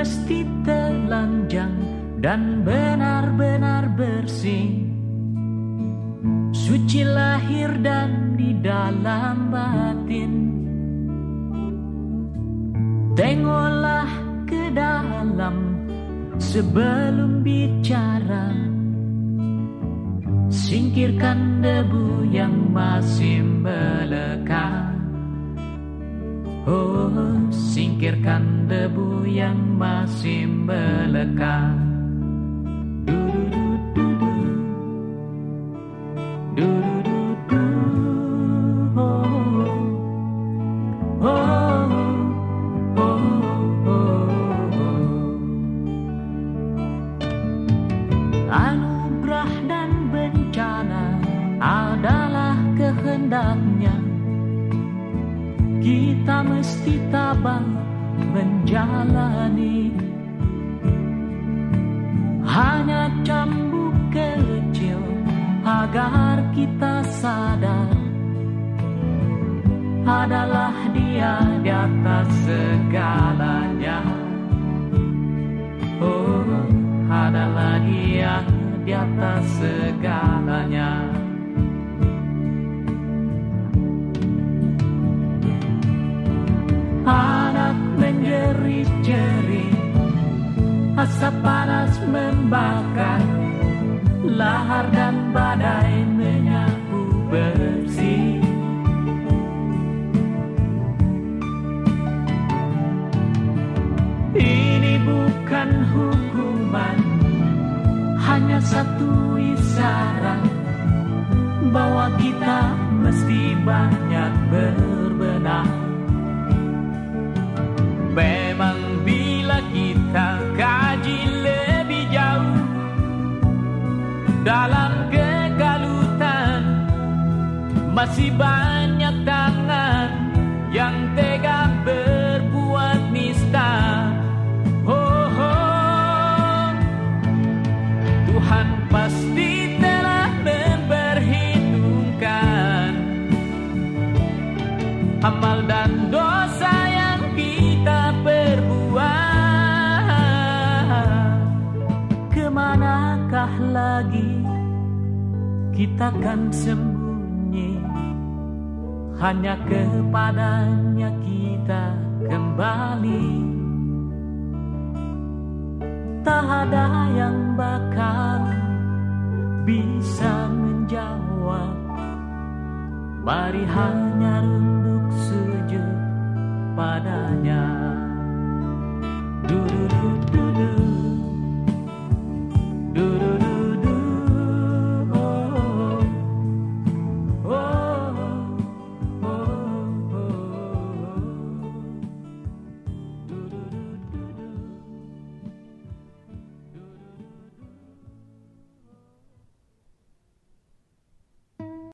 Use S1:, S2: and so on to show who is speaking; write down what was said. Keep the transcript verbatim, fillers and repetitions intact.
S1: mesti telanjang dan benar-benar bersih, suci lahir dan di dalam batin. Tengoklah ke dalam sebelum bicara, singkirkan debu yang masih melekat. Oh, singkirkan debu yang masih melekat. Du-du-du-du-du. Du-du-du-du. Oh, oh, oh, oh, oh. Anugerah dan bencana adalah kehendaknya. Kita mesti tabah menjalani. Hanya cambuk kecil agar kita sadar, adalah Dia di atas segalanya. Oh, adalah Dia di atas segalanya. Anak menjerit-jerit, asap panas membakar, lahar dan badai menyapu bersih. Ini bukan hukuman, hanya satu isyarat bahwa kita mesti banyak berbenah. Memang bila kita kaji lebih jauh dalam kegalutan, masih banyak tangan yang tega berbuat nista. Oh, oh. Tuhan pasti telah memperhitungkan amal dan dosa yang kita perbuat. Kemanakah lagi kita kan sembunyi? Hanya kepadanya kita kembali. Tak ada yang bakal bisa menjawab. Mari hanya runduk sujud padanya.